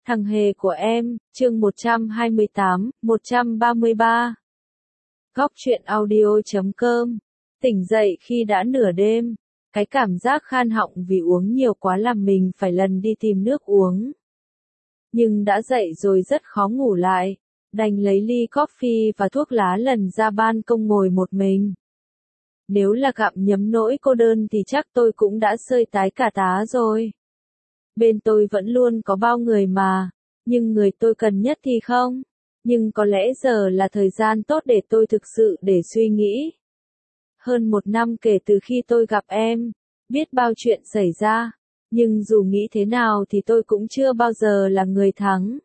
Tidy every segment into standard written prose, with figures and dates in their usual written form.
Thằng hề của em, chương 128, 133. Góc truyện audio.com. Tỉnh dậy khi đã nửa đêm, cái cảm giác khan họng vì uống nhiều quá làm mình phải lần đi tìm nước uống. Nhưng đã dậy rồi rất khó ngủ lại, đành lấy ly coffee và thuốc lá lần ra ban công ngồi một mình. Nếu là gặm nhấm nỗi cô đơn thì chắc tôi cũng đã sơi tái cả tá rồi. Bên tôi vẫn luôn có bao người mà, nhưng người tôi cần nhất thì không. Nhưng có lẽ giờ là thời gian tốt để tôi thực sự để suy nghĩ. Hơn 1 năm kể từ khi tôi gặp em, biết bao chuyện xảy ra, nhưng dù nghĩ thế nào thì tôi cũng chưa bao giờ là người thắng.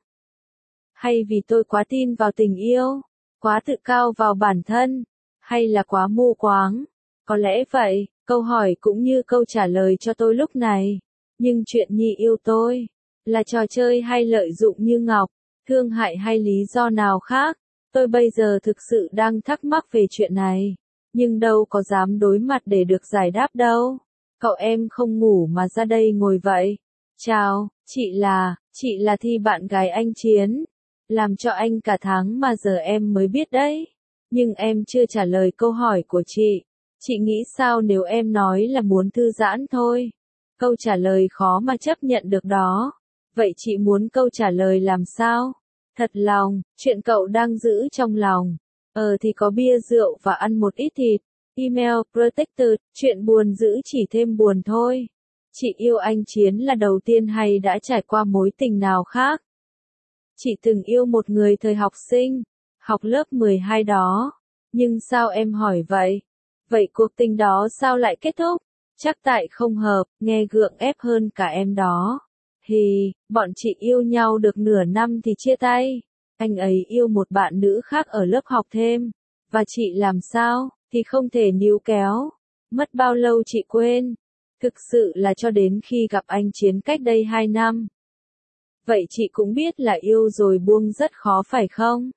Hay vì tôi quá tin vào tình yêu, quá tự cao vào bản thân, hay là quá mù quáng? Có lẽ vậy, câu hỏi cũng như câu trả lời cho tôi lúc này. Nhưng chuyện Nhi yêu tôi, là trò chơi hay lợi dụng như ngọc, thương hại hay lý do nào khác, tôi bây giờ thực sự đang thắc mắc về chuyện này, nhưng đâu có dám đối mặt để được giải đáp đâu. Cậu em không ngủ mà ra đây ngồi vậy. Chào, chị là Thi bạn gái anh Chiến. Làm cho anh cả tháng mà giờ em mới biết đấy. Nhưng em chưa trả lời câu hỏi của chị. Chị nghĩ sao nếu em nói là muốn thư giãn thôi? Câu trả lời khó mà chấp nhận được đó. Vậy chị muốn câu trả lời làm sao? Thật lòng, chuyện cậu đang giữ trong lòng. Thì có bia rượu và ăn một ít thịt. Email protected, chuyện buồn giữ chỉ thêm buồn thôi. Chị yêu anh Chiến là đầu tiên hay đã trải qua mối tình nào khác? Chị từng yêu một người thời học sinh, học lớp 12 đó. Nhưng sao em hỏi vậy? Vậy cuộc tình đó sao lại kết thúc? Chắc tại không hợp, nghe gượng ép hơn cả em đó. Bọn chị yêu nhau được nửa năm thì chia tay. Anh ấy yêu một bạn nữ khác ở lớp học thêm. Và chị làm sao, thì không thể níu kéo. Mất bao lâu chị quên. Thực sự là cho đến khi gặp anh Chiến cách đây 2 năm. Vậy chị cũng biết là yêu rồi buông rất khó phải không?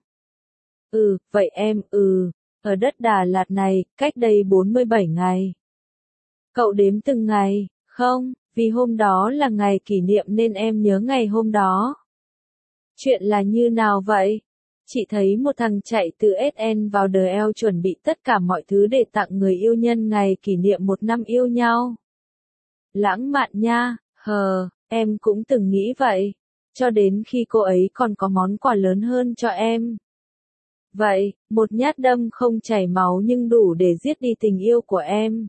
Vậy em, ở đất Đà Lạt này, cách đây 47 ngày. Cậu đếm từng ngày, không, vì hôm đó là ngày kỷ niệm nên em nhớ ngày hôm đó. Chuyện là như nào vậy? Chị thấy một thằng chạy từ SN vào DL chuẩn bị tất cả mọi thứ để tặng người yêu nhân ngày kỷ niệm 1 năm yêu nhau. Lãng mạn nha, em cũng từng nghĩ vậy. Cho đến khi cô ấy còn có món quà lớn hơn cho em. Vậy, một nhát đâm không chảy máu nhưng đủ để giết đi tình yêu của em.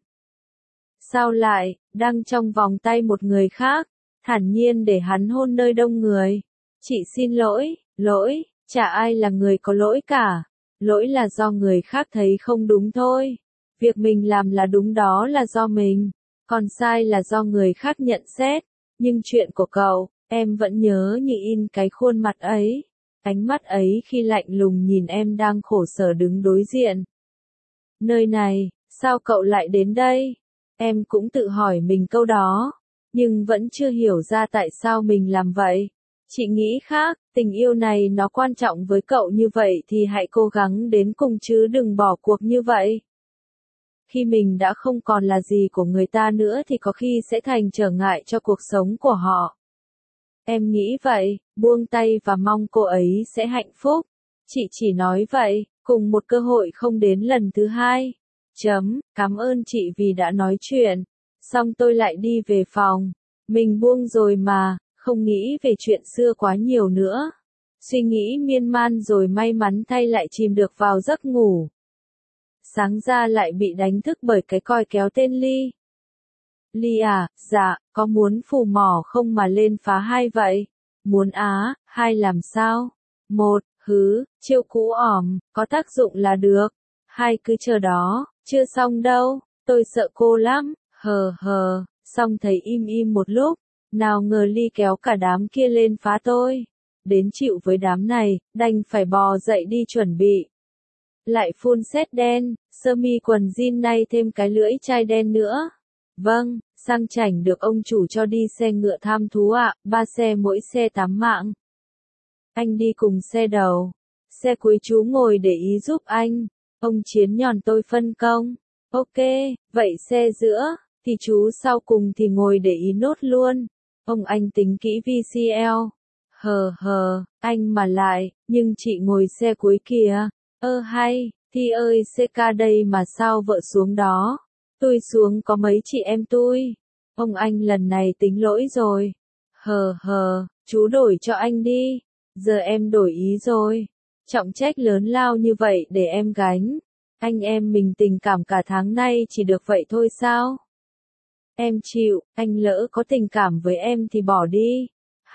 Sao lại, đang trong vòng tay một người khác, thản nhiên để hắn hôn nơi đông người. Chị xin lỗi, chả ai là người có lỗi cả. Lỗi là do người khác thấy không đúng thôi. Việc mình làm là đúng đó là do mình, còn sai là do người khác nhận xét. Nhưng chuyện của cậu, em vẫn nhớ như in cái khuôn mặt ấy. Ánh mắt ấy khi lạnh lùng nhìn em đang khổ sở đứng đối diện. Nơi này, sao cậu lại đến đây? Em cũng tự hỏi mình câu đó, nhưng vẫn chưa hiểu ra tại sao mình làm vậy. Chị nghĩ khác, tình yêu này nó quan trọng với cậu như vậy thì hãy cố gắng đến cùng chứ đừng bỏ cuộc như vậy. Khi mình đã không còn là gì của người ta nữa thì có khi sẽ thành trở ngại cho cuộc sống của họ. Em nghĩ vậy, buông tay và mong cô ấy sẽ hạnh phúc. Chị chỉ nói vậy, cùng một cơ hội không đến lần thứ hai. Cảm ơn chị vì đã nói chuyện. Xong tôi lại đi về phòng. Mình buông rồi mà, không nghĩ về chuyện xưa quá nhiều nữa. Suy nghĩ miên man rồi may mắn thay lại chìm được vào giấc ngủ. Sáng ra lại bị đánh thức bởi cái còi kéo tên Ly. Ly à, dạ, có muốn phù mỏ không mà lên phá 2 vậy? Muốn á, 2 làm sao? 1, chiêu cũ ỏm, có tác dụng là được. 2 cứ chờ đó, chưa xong đâu, tôi sợ cô lắm, xong thấy im một lúc, nào ngờ Ly kéo cả đám kia lên phá tôi. Đến chịu với đám này, đành phải bò dậy đi chuẩn bị. Lại phun sét đen, sơ mi quần jean nay thêm cái lưỡi chai đen nữa. Vâng, sang chảnh được ông chủ cho đi xe ngựa tham thú ạ, 3 xe mỗi xe 8 mạng. Anh đi cùng xe đầu. Xe cuối chú ngồi để ý giúp anh. Ông Chiến nhòn tôi phân công. Ok, vậy xe giữa, thì chú sau cùng thì ngồi để ý nốt luôn. Ông anh tính kỹ VCL. Anh mà lại, nhưng chị ngồi xe cuối kìa. Hay, Thi ơi CK đây mà sao vợ xuống đó. Tôi xuống có mấy chị em tôi. Ông anh lần này tính lỗi rồi. Chú đổi cho anh đi. Giờ em đổi ý rồi. Trọng trách lớn lao như vậy để em gánh. Anh em mình tình cảm cả tháng nay chỉ được vậy thôi sao? Em chịu, anh lỡ có tình cảm với em thì bỏ đi.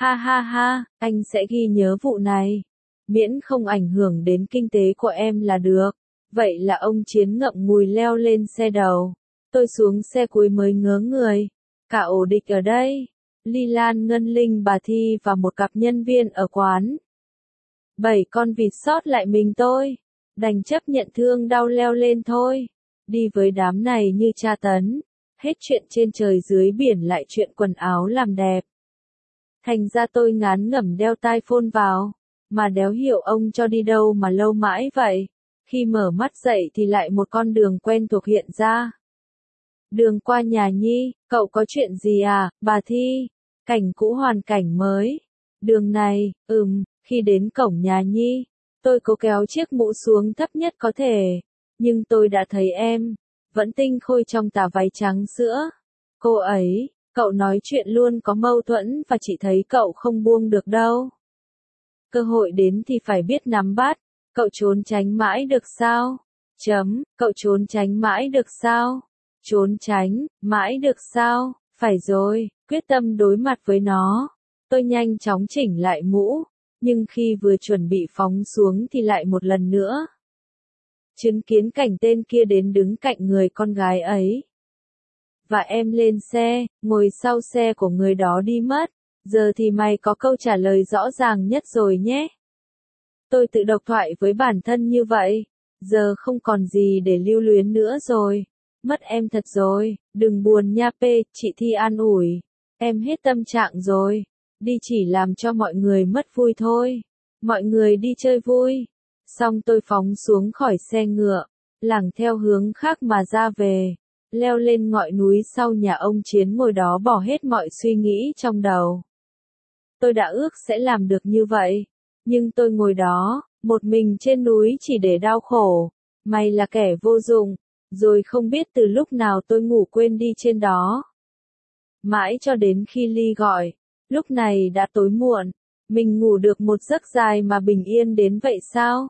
Ha, anh sẽ ghi nhớ vụ này. Miễn không ảnh hưởng đến kinh tế của em là được. Vậy là ông Chiến ngậm ngùi leo lên xe đầu. Tôi xuống xe cuối mới ngớ người. Cả ổ địch ở đây. Ly Lan, Ngân Linh, bà Thi và một cặp nhân viên ở quán. 7 con vịt sót lại mình tôi. Đành chấp nhận thương đau leo lên thôi. Đi với đám này như tra tấn. Hết chuyện trên trời dưới biển lại chuyện quần áo làm đẹp. Thành ra tôi ngán ngẩm đeo tai phone vào. Mà đéo hiểu ông cho đi đâu mà lâu mãi vậy. Khi mở mắt dậy thì lại một con đường quen thuộc hiện ra. Đường qua nhà Nhi, cậu có chuyện gì à, bà Thi? Cảnh cũ hoàn cảnh mới. Đường này, khi đến cổng nhà Nhi, tôi cố kéo chiếc mũ xuống thấp nhất có thể. Nhưng tôi đã thấy em, vẫn tinh khôi trong tà váy trắng sữa. Cô ấy, cậu nói chuyện luôn có mâu thuẫn và chị thấy cậu không buông được đâu. Cơ hội đến thì phải biết nắm bắt, cậu trốn tránh mãi được sao? Cậu trốn tránh mãi được sao? Trốn tránh, mãi được sao? Phải rồi, quyết tâm đối mặt với nó. Tôi nhanh chóng chỉnh lại mũ, nhưng khi vừa chuẩn bị phóng xuống thì lại một lần nữa. Chứng kiến cảnh tên kia đến đứng cạnh người con gái ấy. Và em lên xe, ngồi sau xe của người đó đi mất. Giờ thì mày có câu trả lời rõ ràng nhất rồi nhé. Tôi tự độc thoại với bản thân như vậy. Giờ không còn gì để lưu luyến nữa rồi. Mất em thật rồi, đừng buồn nha P, chị Thi an ủi. Em hết tâm trạng rồi. Đi chỉ làm cho mọi người mất vui thôi. Mọi người đi chơi vui. Xong tôi phóng xuống khỏi xe ngựa, lảng theo hướng khác mà ra về. Leo lên ngọn núi sau nhà ông Chiến ngồi đó bỏ hết mọi suy nghĩ trong đầu. Tôi đã ước sẽ làm được như vậy. Nhưng tôi ngồi đó, một mình trên núi chỉ để đau khổ. Mày là kẻ vô dụng. Rồi không biết từ lúc nào tôi ngủ quên đi trên đó. Mãi cho đến khi Ly gọi. Lúc này đã tối muộn. Mình ngủ được một giấc dài mà bình yên đến vậy sao?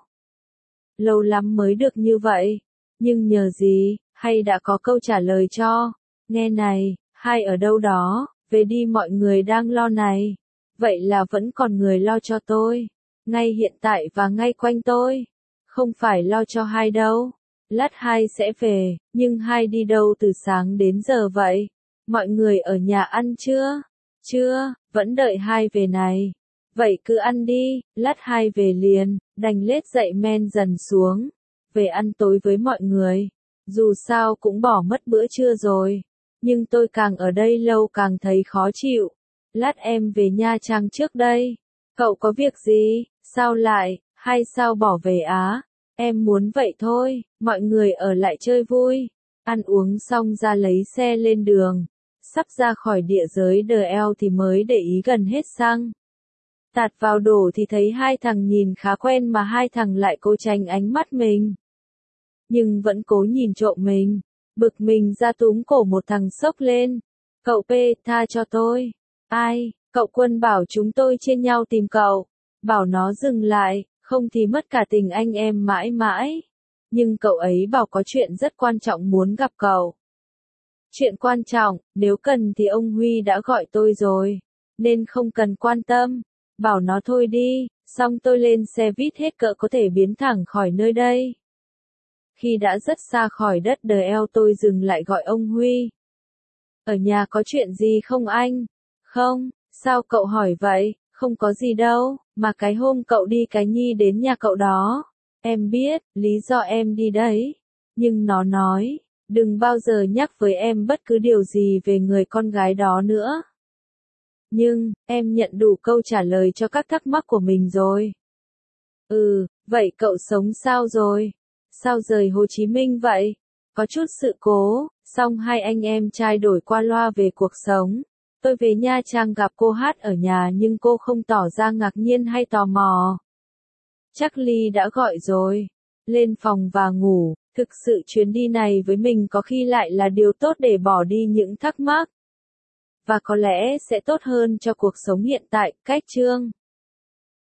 Lâu lắm mới được như vậy. Nhưng nhờ gì, hay đã có câu trả lời cho. Nghe này, hai ở đâu đó, về đi mọi người đang lo này. Vậy là vẫn còn người lo cho tôi. Ngay hiện tại và ngay quanh tôi. Không phải lo cho hai đâu. Lát hai sẽ về, nhưng hai đi đâu từ sáng đến giờ vậy? Mọi người ở nhà ăn chưa? Chưa, vẫn đợi hai về này. Vậy cứ ăn đi, lát hai về liền, đành lết dậy men dần xuống. Về ăn tối với mọi người. Dù sao cũng bỏ mất bữa trưa rồi. Nhưng tôi càng ở đây lâu càng thấy khó chịu. Lát em về Nha Trang trước đây. Cậu có việc gì? Sao lại? Hay sao bỏ về Á? Em muốn vậy thôi, mọi người ở lại chơi vui. Ăn uống xong ra lấy xe lên đường. Sắp ra khỏi địa giới DL thì mới để ý gần hết xăng. Tạt vào đổ thì thấy hai thằng nhìn khá quen mà hai thằng lại cố tránh ánh mắt mình. Nhưng vẫn cố nhìn trộm mình. Bực mình ra túm cổ một thằng xốc lên. Cậu P, tha cho tôi. Ai, cậu Quân bảo chúng tôi chia nhau tìm cậu. Bảo nó dừng lại, không thì mất cả tình anh em mãi mãi. Nhưng cậu ấy bảo có chuyện rất quan trọng muốn gặp cậu. Chuyện quan trọng, nếu cần thì ông Huy đã gọi tôi rồi. Nên không cần quan tâm. Bảo nó thôi đi, xong tôi lên xe vít hết cỡ có thể biến thẳng khỏi nơi đây. Khi đã rất xa khỏi đất DL tôi dừng lại gọi ông Huy. Ở nhà có chuyện gì không anh? Không, sao cậu hỏi vậy? Không có gì đâu, mà cái hôm cậu đi cái Nhi đến nhà cậu đó. Em biết, lý do em đi đấy. Nhưng nó nói, đừng bao giờ nhắc với em bất cứ điều gì về người con gái đó nữa. Nhưng, em nhận đủ câu trả lời cho các thắc mắc của mình rồi. Vậy cậu sống sao rồi? Sao rời Hồ Chí Minh vậy? Có chút sự cố, xong hai anh em trai đổi qua loa về cuộc sống. Tôi về Nha Trang gặp cô Hát ở nhà nhưng cô không tỏ ra ngạc nhiên hay tò mò. Chắc Ly đã gọi rồi. Lên phòng và ngủ, thực sự chuyến đi này với mình có khi lại là điều tốt để bỏ đi những thắc mắc. Và có lẽ sẽ tốt hơn cho cuộc sống hiện tại, cách chương.